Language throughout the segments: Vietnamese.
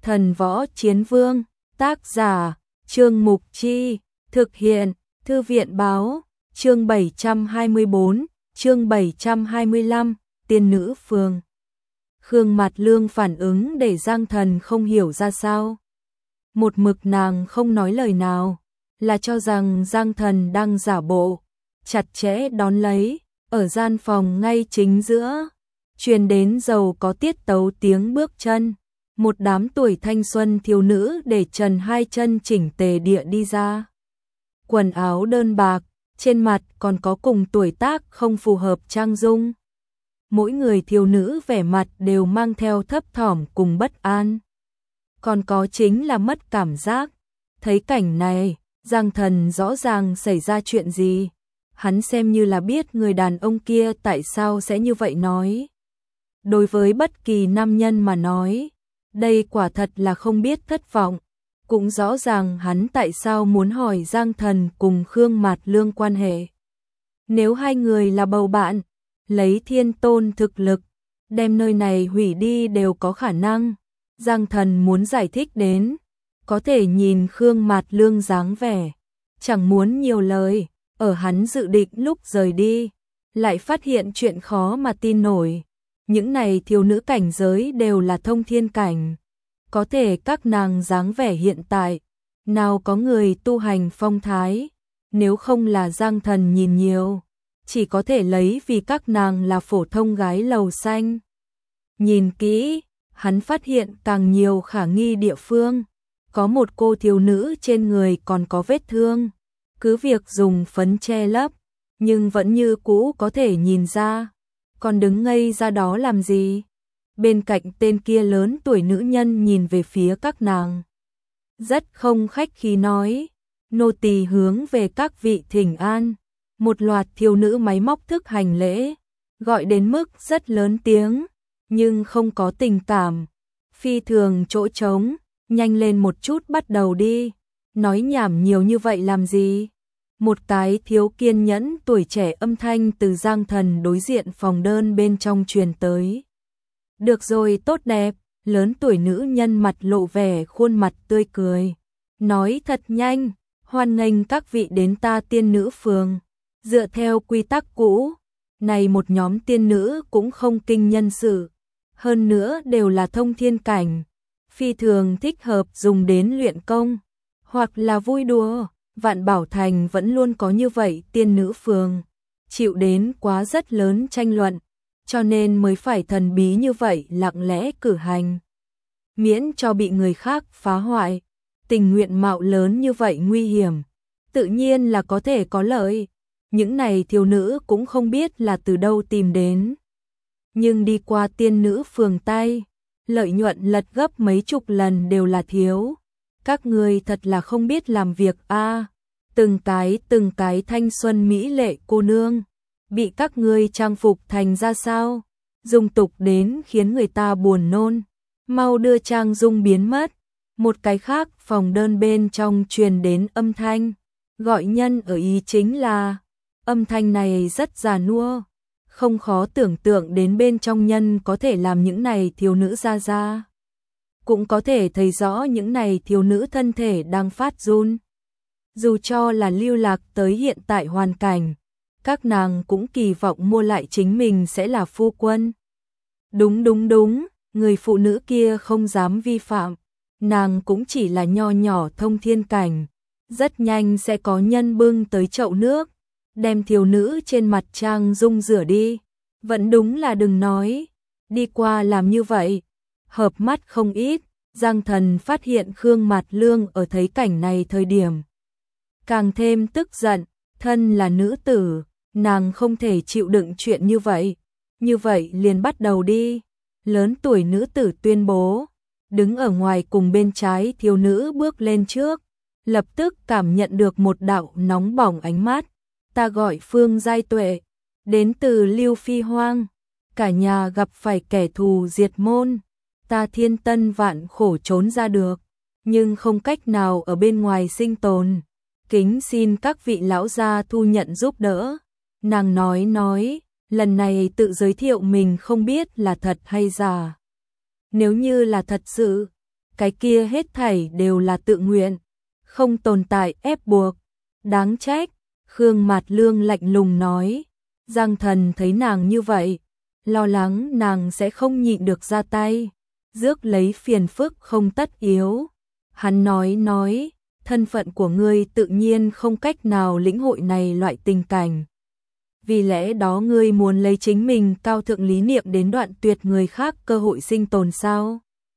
Thần Võ Chiến Vương, tác giả, Trương Mục Chi, thực hiện, Thư viện Báo, chương 724, chương 725, tiên nữ phường. Khương Mạt Lương phản ứng để Giang Thần không hiểu ra sao. Một mực nàng không nói lời nào, là cho rằng Giang Thần đang giả bộ, chặt chẽ đón lấy, ở gian phòng ngay chính giữa, truyền đến giàu có tiết tấu tiếng bước chân. Một đám tuổi thanh xuân thiếu nữ để trần hai chân chỉnh tề địa đi ra. Quần áo đơn bạc, trên mặt còn có cùng tuổi tác không phù hợp trang dung. Mỗi người thiếu nữ vẻ mặt đều mang theo thấp thỏm cùng bất an. Còn có chính là mất cảm giác. Thấy cảnh này, Giang Thần rõ ràng xảy ra chuyện gì. Hắn xem như là biết người đàn ông kia tại sao sẽ như vậy nói. Đối với bất kỳ nam nhân mà nói, đây quả thật là không biết thất vọng. Cũng rõ ràng hắn tại sao muốn hỏi Giang Thần cùng Khương Mạt Lương quan hệ. Nếu hai người là bầu bạn, lấy thiên tôn thực lực, đem nơi này hủy đi đều có khả năng. Giang Thần muốn giải thích đến, có thể nhìn Khương Mạt Lương dáng vẻ, chẳng muốn nhiều lời, ở hắn dự định lúc rời đi, lại phát hiện chuyện khó mà tin nổi. Những này thiếu nữ cảnh giới đều là thông thiên cảnh. Có thể các nàng dáng vẻ hiện tại, nào có người tu hành phong thái, nếu không là Giang Thần nhìn nhiều, chỉ có thể lấy vì các nàng là phổ thông gái lầu xanh. Nhìn kỹ, hắn phát hiện càng nhiều khả nghi địa phương, có một cô thiếu nữ trên người còn có vết thương, cứ việc dùng phấn che lấp, nhưng vẫn như cũ có thể nhìn ra. Còn đứng ngây ra đó làm gì? Bên cạnh tên kia lớn tuổi nữ nhân nhìn về phía các nàng. Rất không khách khí nói, nô tỳ hướng về các vị thỉnh an. Một loạt thiếu nữ máy móc thức hành lễ, gọi đến mức rất lớn tiếng, nhưng không có tình cảm. Phi thường chỗ trống, nhanh lên một chút bắt đầu đi. Nói nhảm nhiều như vậy làm gì? Một cái thiếu kiên nhẫn tuổi trẻ âm thanh từ Giang Thần đối diện phòng đơn bên trong truyền tới. Được rồi, tốt đẹp, lớn tuổi nữ nhân mặt lộ vẻ khuôn mặt tươi cười. Nói thật nhanh, hoan nghênh các vị đến ta tiên nữ phường. Dựa theo quy tắc cũ, này một nhóm tiên nữ cũng không kinh nhân sự. Hơn nữa đều là thông thiên cảnh. Phi thường thích hợp dùng đến luyện công, hoặc là vui đùa. Vạn Bảo Thành vẫn luôn có như vậy tiên nữ phường, chịu đến quá rất lớn tranh luận, cho nên mới phải thần bí như vậy lặng lẽ cử hành. Miễn cho bị người khác phá hoại, tình nguyện mạo lớn như vậy nguy hiểm, tự nhiên là có thể có lợi. Những này thiếu nữ cũng không biết là từ đâu tìm đến. Nhưng đi qua tiên nữ phường tay, lợi nhuận lật gấp mấy chục lần đều là thiếu. Các người thật là không biết làm việc a. Từng cái thanh xuân mỹ lệ cô nương, bị các ngươi trang phục thành ra sao? Dung tục đến khiến người ta buồn nôn. Mau đưa trang dung biến mất. Một cái khác phòng đơn bên trong truyền đến âm thanh, gọi nhân ở ý chính là, âm thanh này rất già nua, không khó tưởng tượng đến bên trong nhân có thể làm những này thiếu nữ ra. Cũng có thể thấy rõ những này thiếu nữ thân thể đang phát run. Dù cho là lưu lạc tới hiện tại hoàn cảnh, các nàng cũng kỳ vọng mua lại chính mình sẽ là phu quân. Đúng, người phụ nữ kia không dám vi phạm, nàng cũng chỉ là nho nhỏ thông thiên cảnh, rất nhanh sẽ có nhân bưng tới chậu nước, đem thiếu nữ trên mặt trang dung rửa đi. Vẫn đúng là đừng nói, đi qua làm như vậy, hợp mắt không ít. Giang Thần phát hiện Khương Mạt Lương ở thấy cảnh này thời điểm càng thêm tức giận, thân là nữ tử, nàng không thể chịu đựng chuyện như vậy. Như vậy liền bắt đầu đi. Lớn tuổi nữ tử tuyên bố, đứng ở ngoài cùng bên trái thiếu nữ bước lên trước, lập tức cảm nhận được một đạo nóng bỏng ánh mắt. Ta gọi Phương Giai Tuệ, đến từ Lưu Phi Hoang, cả nhà gặp phải kẻ thù diệt môn. Ta thiên tân vạn khổ trốn ra được, nhưng không cách nào ở bên ngoài sinh tồn. Kính xin các vị lão gia thu nhận giúp đỡ. Nàng nói, lần này tự giới thiệu mình không biết là thật hay giả. Nếu như là thật sự, cái kia hết thảy đều là tự nguyện, không tồn tại ép buộc. Đáng trách, Khương Mạt Lương lạnh lùng nói. Giang Thần thấy nàng như vậy, lo lắng nàng sẽ không nhịn được ra tay, rước lấy phiền phức không tất yếu. Hắn nói, thân phận của ngươi tự nhiên không cách nào lĩnh hội này loại tình cảnh. Vì lẽ đó ngươi muốn lấy chính mình cao thượng lý niệm đến đoạn tuyệt người khác cơ hội sinh tồn sao?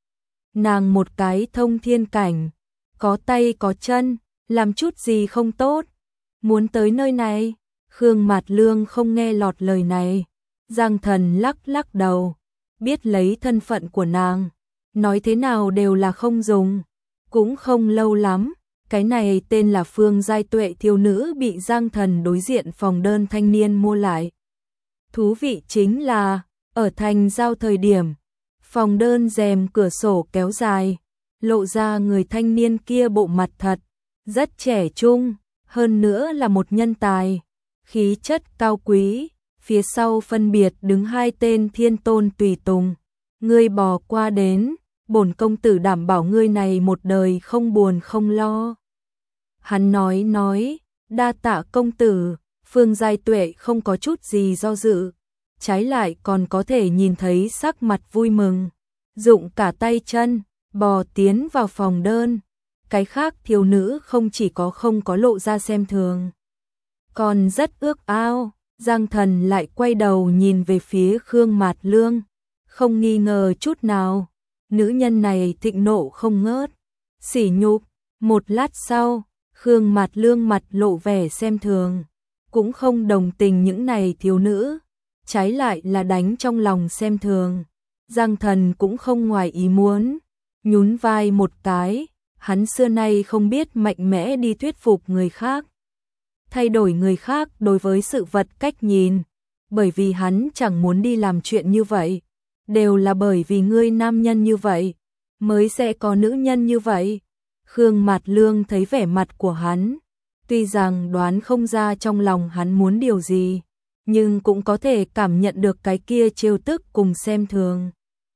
Nàng một cái thông thiên cảnh, có tay có chân, làm chút gì không tốt, muốn tới nơi này. Khương Mạt Lương không nghe lọt lời này. Giang Thần lắc đầu, biết lấy thân phận của nàng, nói thế nào đều là không dùng. Cũng không lâu lắm, cái này tên là Phương Giai Tuệ thiếu nữ bị Giang Thần đối diện phòng đơn thanh niên mua lại. Thú vị chính là, ở thành giao thời điểm, phòng đơn rèm cửa sổ kéo dài, lộ ra người thanh niên kia bộ mặt thật, rất trẻ trung, hơn nữa là một nhân tài, khí chất cao quý, phía sau phân biệt đứng hai tên thiên tôn tùy tùng. Ngươi bò qua đến, bổn công tử đảm bảo ngươi này một đời không buồn không lo. Hắn nói, đa tạ công tử. Phương Giai Tuệ không có chút gì do dự, trái lại còn có thể nhìn thấy sắc mặt vui mừng, dụng cả tay chân, bò tiến vào phòng đơn. Cái khác thiếu nữ không chỉ không có lộ ra xem thường, còn rất ước ao. Giang Thần lại quay đầu nhìn về phía Khương Mạt Lương, không nghi ngờ chút nào, nữ nhân này thịnh nộ không ngớt, sỉ nhục. Một lát sau, Khương Mạt Lương mặt lộ vẻ xem thường, cũng không đồng tình những này thiếu nữ, trái lại là đánh trong lòng xem thường. Giang Thần cũng không ngoài ý muốn, nhún vai một cái, hắn xưa nay không biết mạnh mẽ đi thuyết phục người khác, thay đổi người khác đối với sự vật cách nhìn, bởi vì hắn chẳng muốn đi làm chuyện như vậy, đều là bởi vì ngươi nam nhân như vậy, mới sẽ có nữ nhân như vậy. Khương Mạt Lương thấy vẻ mặt của hắn, tuy rằng đoán không ra trong lòng hắn muốn điều gì, nhưng cũng có thể cảm nhận được cái kia trêu tức cùng xem thường.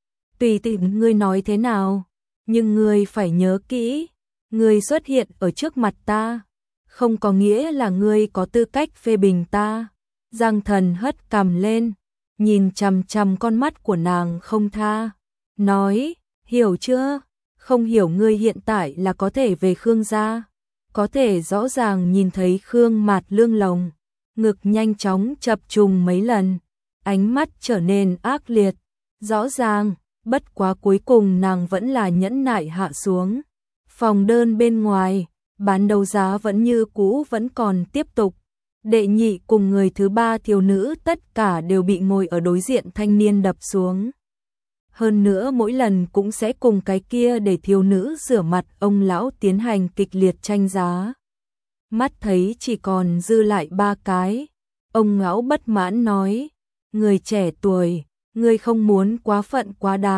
Tùy tiện ngươi nói thế nào, nhưng ngươi phải nhớ kỹ, ngươi xuất hiện ở trước mặt ta, không có nghĩa là ngươi có tư cách phê bình ta. Giang Thần hất cằm lên, nhìn chằm chằm con mắt của nàng không tha, nói, hiểu chưa? Không hiểu ngươi hiện tại là có thể về Khương gia. Có thể rõ ràng nhìn thấy Khương Mạt Lương lồng ngực nhanh chóng chập trùng mấy lần, ánh mắt trở nên ác liệt, rõ ràng, bất quá cuối cùng nàng vẫn là nhẫn nại hạ xuống. Phòng đơn bên ngoài, bán đấu giá vẫn như cũ vẫn còn tiếp tục. Đệ nhị cùng người thứ ba thiếu nữ tất cả đều bị ngồi ở đối diện thanh niên đập xuống. Hơn nữa mỗi lần cũng sẽ cùng cái kia để thiếu nữ rửa mặt ông lão tiến hành kịch liệt tranh giá. Mắt thấy chỉ còn dư lại 3 cái, ông lão bất mãn nói, người trẻ tuổi, người không muốn quá phận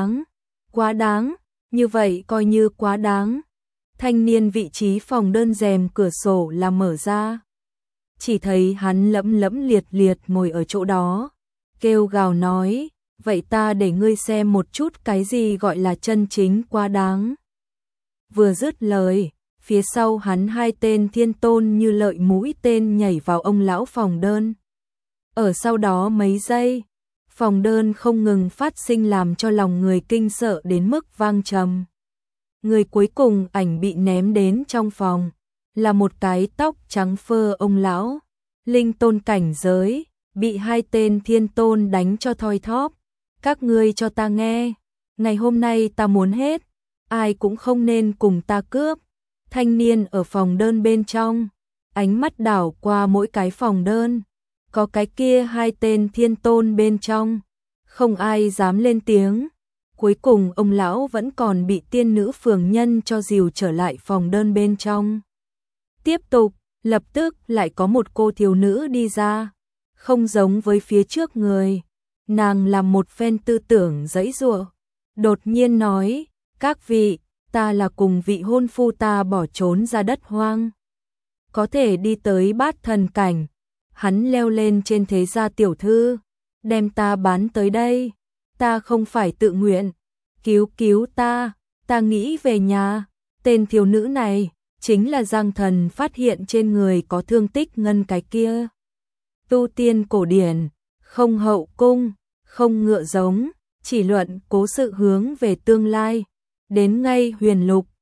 quá đáng, như vậy coi như quá đáng. Thanh niên vị trí phòng đơn rèm cửa sổ là mở ra, chỉ thấy hắn lẫm liệt ngồi ở chỗ đó, kêu gào nói, vậy ta để ngươi xem một chút cái gì gọi là chân chính quá đáng. Vừa dứt lời, phía sau hắn hai tên thiên tôn như lợi mũi tên nhảy vào ông lão phòng đơn. Ở sau đó mấy giây, phòng đơn không ngừng phát sinh làm cho lòng người kinh sợ đến mức vang trầm. Người cuối cùng ảnh bị ném đến trong phòng, là một cái tóc trắng phơ ông lão, linh tôn cảnh giới, bị hai tên thiên tôn đánh cho thoi thóp. Các ngươi cho ta nghe, ngày hôm nay ta muốn hết, ai cũng không nên cùng ta cướp. Thanh niên ở phòng đơn bên trong, ánh mắt đảo qua mỗi cái phòng đơn, có cái kia hai tên thiên tôn bên trong, không ai dám lên tiếng. Cuối cùng ông lão vẫn còn bị tiên nữ phường nhân cho dìu trở lại phòng đơn bên trong. Tiếp tục, lập tức lại có một cô thiếu nữ đi ra, không giống với phía trước người. Nàng làm một phen tư tưởng giãy giụa, đột nhiên nói, các vị, ta là cùng vị hôn phu ta bỏ trốn ra đất hoang, có thể đi tới bát thần cảnh, hắn leo lên trên thế gia tiểu thư, đem ta bán tới đây, ta không phải tự nguyện, cứu ta, Ta nghĩ về nhà, tên thiếu nữ này, chính là Giang Thần phát hiện trên người có thương tích ngân cái kia. Tu tiên cổ điển, không hậu cung, không ngựa giống, chỉ luận cố sự hướng về tương lai. Đến ngay huyền lục,